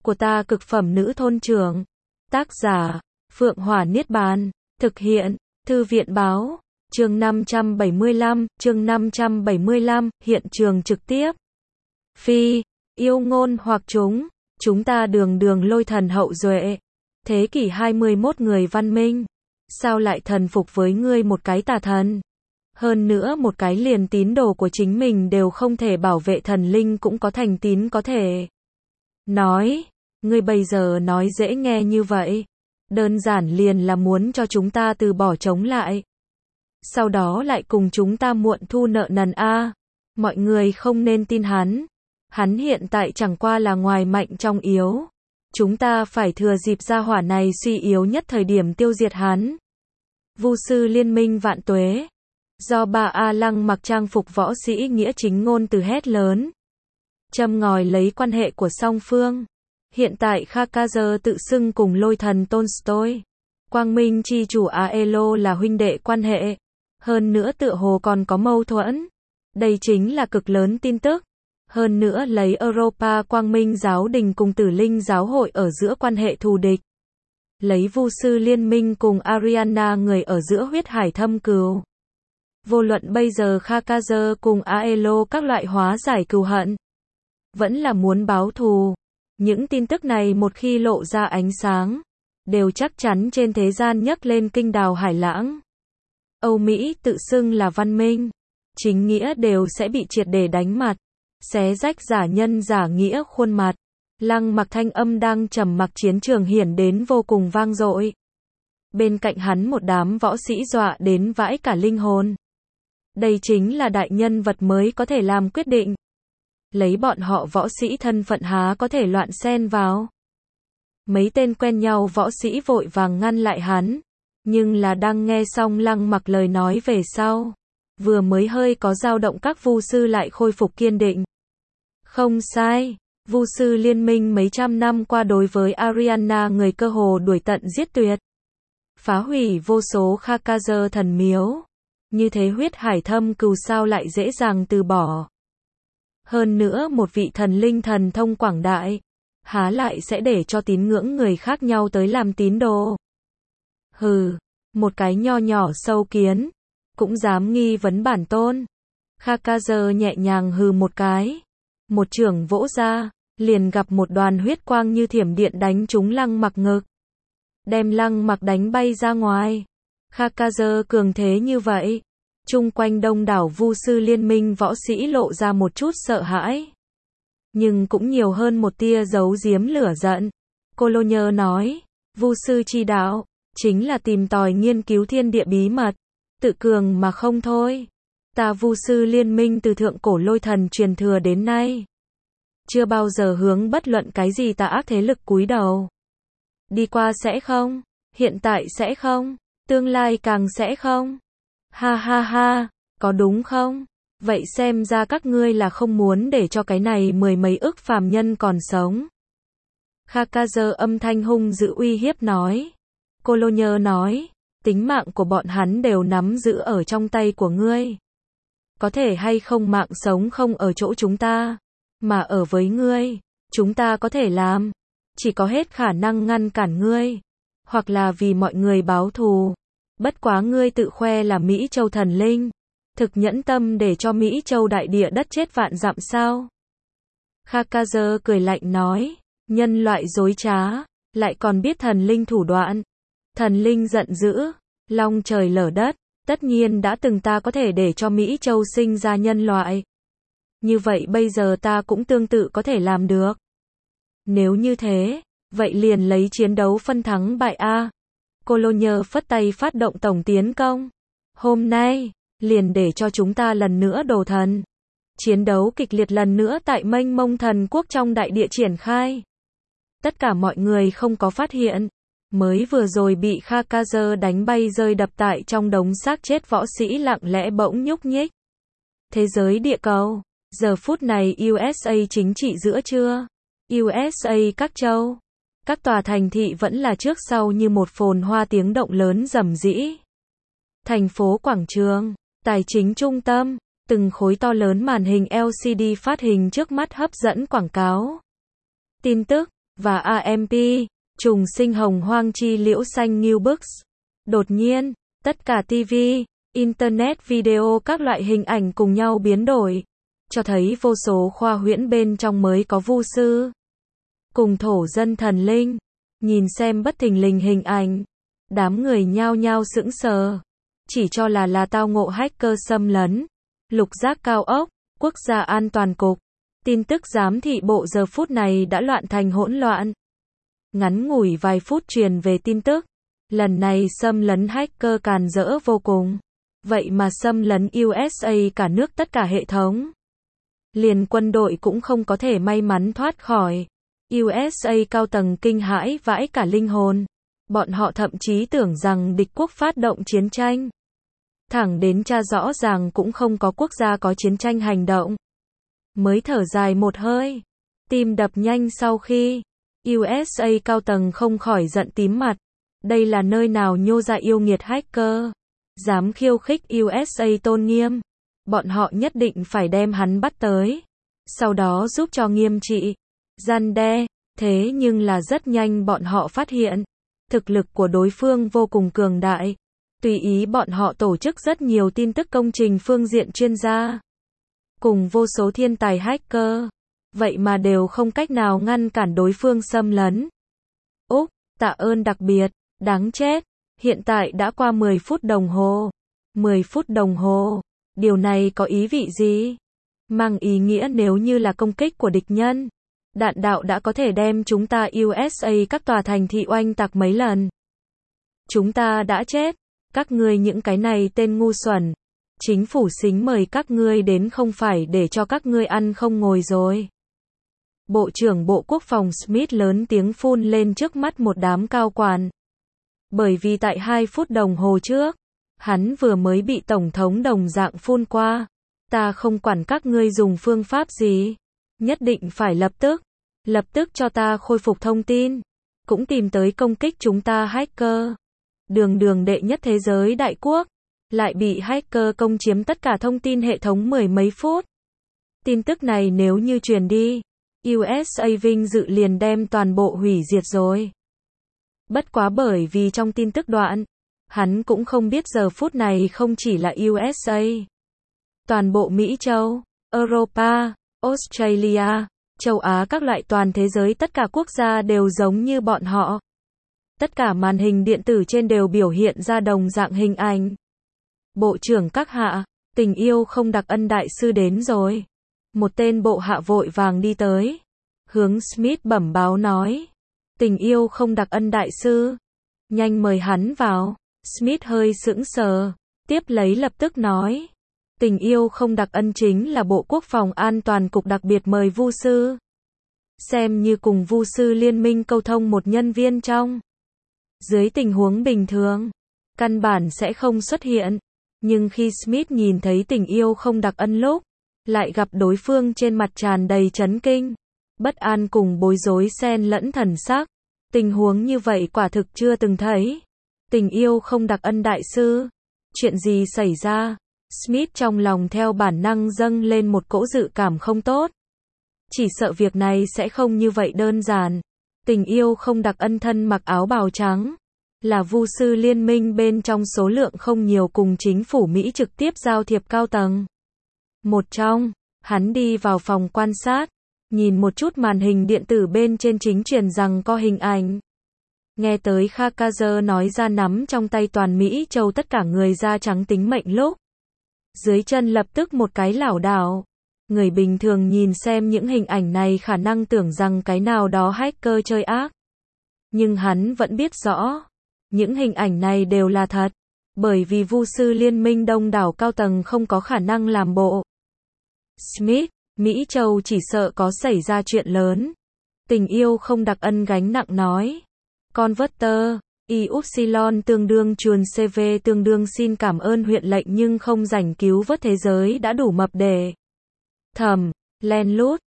của ta cực phẩm nữ thôn trưởng. Tác giả, Phượng Hỏa Niết Bàn. Thực hiện, Thư viện báo. Chương 575, hiện trường trực tiếp. Phi, yêu ngôn hoặc chúng ta đường đường lôi thần hậu duệ. Thế kỷ 21 người văn minh. Sao lại thần phục với ngươi một cái tà thần? Hơn nữa một cái liền tín đồ của chính mình đều không thể bảo vệ, thần linh cũng có thành tín có thể. Nói, ngươi bây giờ nói dễ nghe như vậy. Đơn giản liền là muốn cho chúng ta từ bỏ chống lại. Sau đó lại cùng chúng ta muộn thu nợ nần a. Mọi người không nên tin hắn. Hắn hiện tại chẳng qua là ngoài mạnh trong yếu. Chúng ta phải thừa dịp gia hỏa này suy yếu nhất thời điểm tiêu diệt hắn. Vu sư liên minh vạn tuế. Do bà A Lăng mặc trang phục võ sĩ nghĩa chính ngôn từ hét lớn. Châm ngòi lấy quan hệ của song phương. Hiện tại Khakazer tự xưng cùng lôi thần Tolstoy, Quang Minh chi chủ Aelo là huynh đệ quan hệ. Hơn nữa tựa hồ còn có mâu thuẫn. Đây chính là cực lớn tin tức. Hơn nữa lấy Europa Quang Minh giáo đình cùng Tử Linh giáo hội ở giữa quan hệ thù địch. Lấy Vu sư liên minh cùng Ariana người ở giữa huyết hải thâm cừu. Vô luận bây giờ Khakazer cùng Aelo các loại hóa giải cừu hận, vẫn là muốn báo thù. Những tin tức này một khi lộ ra ánh sáng, đều chắc chắn trên thế gian nhấc lên kinh đào hải lãng. Âu Mỹ tự xưng là văn minh, chính nghĩa đều sẽ bị triệt để đánh mặt, xé rách giả nhân giả nghĩa khuôn mặt. Lăng Mặc thanh âm đang trầm mặc chiến trường hiển đến vô cùng vang dội. Bên cạnh hắn một đám võ sĩ dọa đến vãi cả linh hồn. Đây chính là đại nhân vật mới có thể làm quyết định. Lấy bọn họ võ sĩ thân phận há có thể loạn xen vào. Mấy tên quen nhau võ sĩ vội vàng ngăn lại hắn. Nhưng là đang nghe xong Lăng Mặc lời nói về sau. Vừa mới hơi có dao động các vu sư lại khôi phục kiên định. Không sai. Vu sư liên minh mấy trăm năm qua đối với Ariana người cơ hồ đuổi tận giết tuyệt. Phá hủy vô số Khakazer thần miếu. Như thế huyết hải thâm cừu sao lại dễ dàng từ bỏ. Hơn nữa một vị thần linh thần thông quảng đại, há lại sẽ để cho tín ngưỡng người khác nhau tới làm tín đồ. Hừ, một cái nho nhỏ sâu kiến, cũng dám nghi vấn bản tôn. Khakazer nhẹ nhàng hừ một cái. Một chưởng vỗ ra, liền gặp một đoàn huyết quang như thiểm điện đánh trúng Lăng Mặc ngực. Đem Lăng Mặc đánh bay ra ngoài. Khakazer cường thế như vậy. Chung quanh đông đảo vu sư liên minh võ sĩ lộ ra một chút sợ hãi. Nhưng cũng nhiều hơn một tia giấu giếm lửa giận. Cologne nói, vu sư chi đạo, chính là tìm tòi nghiên cứu thiên địa bí mật. Tự cường mà không thôi. Ta vu sư liên minh từ thượng cổ lôi thần truyền thừa đến nay. Chưa bao giờ hướng bất luận cái gì tà ác thế lực cúi đầu. Đi qua sẽ không, hiện tại sẽ không, tương lai càng sẽ không. Ha ha ha, có đúng không? Vậy xem ra các ngươi là không muốn để cho cái này mười mấy ức phàm nhân còn sống. Khakazer âm thanh hung dữ uy hiếp nói. Cologne nói, tính mạng của bọn hắn đều nắm giữ ở trong tay của ngươi. Có thể hay không mạng sống không ở chỗ chúng ta, mà ở với ngươi. Chúng ta có thể làm, chỉ có hết khả năng ngăn cản ngươi, hoặc là vì mọi người báo thù. Bất quá ngươi tự khoe là Mỹ Châu thần linh, thực nhẫn tâm để cho Mỹ Châu đại địa đất chết vạn dặm sao? Khakazer cười lạnh nói, nhân loại dối trá, lại còn biết thần linh thủ đoạn. Thần linh giận dữ, long trời lở đất, tất nhiên đã từng ta có thể để cho Mỹ Châu sinh ra nhân loại. Như vậy bây giờ ta cũng tương tự có thể làm được. Nếu như thế, vậy liền lấy chiến đấu phân thắng bại a. Cologne phất tay phát động tổng tiến công. Hôm nay, liền để cho chúng ta lần nữa đồ thần. Chiến đấu kịch liệt lần nữa tại mênh mông thần quốc trong đại địa triển khai. Tất cả mọi người không có phát hiện. Mới vừa rồi bị Khakazer đánh bay rơi đập tại trong đống xác chết võ sĩ lặng lẽ bỗng nhúc nhích. Thế giới địa cầu. Giờ phút này USA chính trị giữa trưa. USA các châu. Các tòa thành thị vẫn là trước sau như một phồn hoa tiếng động lớn rầm rĩ. Thành phố quảng trường, tài chính trung tâm, từng khối to lớn màn hình LCD phát hình trước mắt hấp dẫn quảng cáo. Tin tức, và AMP, trùng sinh hồng hoang chi liễu xanh New Books. Đột nhiên, tất cả TV, Internet video các loại hình ảnh cùng nhau biến đổi, cho thấy vô số khoa huyễn bên trong mới có vu sư cùng thổ dân thần linh. Nhìn xem bất thình lình hình ảnh, đám người nhao nhao sững sờ, chỉ cho là tao ngộ hacker xâm lấn. Lục giác cao ốc, Quốc gia an toàn cục, tin tức giám thị bộ giờ phút này đã loạn thành hỗn loạn. Ngắn ngủi vài phút truyền về tin tức, lần này xâm lấn hacker càn rỡ vô cùng. Vậy mà xâm lấn USA cả nước tất cả hệ thống. Liền quân đội cũng không có thể may mắn thoát khỏi. USA cao tầng kinh hãi vãi cả linh hồn. Bọn họ thậm chí tưởng rằng địch quốc phát động chiến tranh. Thẳng đến tra rõ ràng cũng không có quốc gia có chiến tranh hành động. Mới thở dài một hơi. Tim đập nhanh sau khi USA cao tầng không khỏi giận tím mặt. Đây là nơi nào nhô ra yêu nghiệt hacker. Dám khiêu khích USA tôn nghiêm. Bọn họ nhất định phải đem hắn bắt tới. Sau đó giúp cho nghiêm trị. Răn đe. Thế nhưng là rất nhanh bọn họ phát hiện. Thực lực của đối phương vô cùng cường đại. Tùy ý bọn họ tổ chức rất nhiều tin tức công trình phương diện chuyên gia. Cùng vô số thiên tài hacker. Vậy mà đều không cách nào ngăn cản đối phương xâm lấn. Úc, tạ ơn đặc biệt, đáng chết. Hiện tại đã qua 10 phút đồng hồ. 10 phút đồng hồ. Điều này có ý vị gì? Mang ý nghĩa nếu như là công kích của địch nhân. Đạn đạo đã có thể đem chúng ta USA các tòa thành thị oanh tạc mấy lần. Chúng ta đã chết. Các ngươi những cái này tên ngu xuẩn. Chính phủ xính mời các ngươi đến không phải để cho các ngươi ăn không ngồi rồi. Bộ trưởng Bộ Quốc phòng Smith lớn tiếng phun lên trước mắt một đám cao quản. Bởi vì tại 2 phút đồng hồ trước, hắn vừa mới bị Tổng thống đồng dạng phun qua. Ta không quản các ngươi dùng phương pháp gì. Nhất định phải lập tức cho ta khôi phục thông tin. Cũng tìm tới công kích chúng ta hacker. Đường đệ nhất thế giới đại quốc. Lại bị hacker công chiếm tất cả thông tin hệ thống 10 mấy phút. Tin tức này nếu như truyền đi, USA vinh dự liền đem toàn bộ hủy diệt rồi. Bất quá bởi vì trong tin tức đoạn, hắn cũng không biết giờ phút này không chỉ là USA. Toàn bộ Mỹ châu, Europa, Australia, châu Á các loại toàn thế giới tất cả quốc gia đều giống như bọn họ. Tất cả màn hình điện tử trên đều biểu hiện ra đồng dạng hình ảnh. Bộ trưởng các hạ, tình yêu không đặc ân đại sư đến rồi. Một tên bộ hạ vội vàng đi tới. Hướng Smith bẩm báo nói. Tình yêu không đặc ân đại sư. Nhanh mời hắn vào. Smith hơi sững sờ. Tiếp lấy lập tức nói. Tình yêu không đặc ân chính là Bộ Quốc phòng An toàn cục đặc biệt mời vu sư. Xem như cùng vu sư liên minh câu thông một nhân viên trong. Dưới tình huống bình thường, căn bản sẽ không xuất hiện. Nhưng khi Smith nhìn thấy tình yêu không đặc ân lúc, lại gặp đối phương trên mặt tràn đầy chấn kinh, bất an cùng bối rối xen lẫn thần sắc. Tình huống như vậy quả thực chưa từng thấy. Tình yêu không đặc ân đại sư. Chuyện gì xảy ra? Smith trong lòng theo bản năng dâng lên một cỗ dự cảm không tốt. Chỉ sợ việc này sẽ không như vậy đơn giản. Tình yêu không đặc ân thân mặc áo bào trắng. Là vu sư liên minh bên trong số lượng không nhiều cùng chính phủ Mỹ trực tiếp giao thiệp cao tầng. Một trong, hắn đi vào phòng quan sát, nhìn một chút màn hình điện tử bên trên chính truyền rằng có hình ảnh. Nghe tới Khakazer nói ra nắm trong tay toàn Mỹ châu tất cả người da trắng tính mệnh lúc. Dưới chân lập tức một cái lảo đảo. Người bình thường nhìn xem những hình ảnh này khả năng tưởng rằng cái nào đó hacker chơi ác. Nhưng hắn vẫn biết rõ. Những hình ảnh này đều là thật. Bởi vì vu sư liên minh đông đảo cao tầng không có khả năng làm bộ. Smith, Mỹ châu chỉ sợ có xảy ra chuyện lớn. Tình yêu không đặc ân gánh nặng nói. Converter, Ypsilon tương đương chuồn CV tương đương xin cảm ơn huyện lệnh nhưng không rảnh cứu vớt thế giới đã đủ mập để. Thầm, len lút,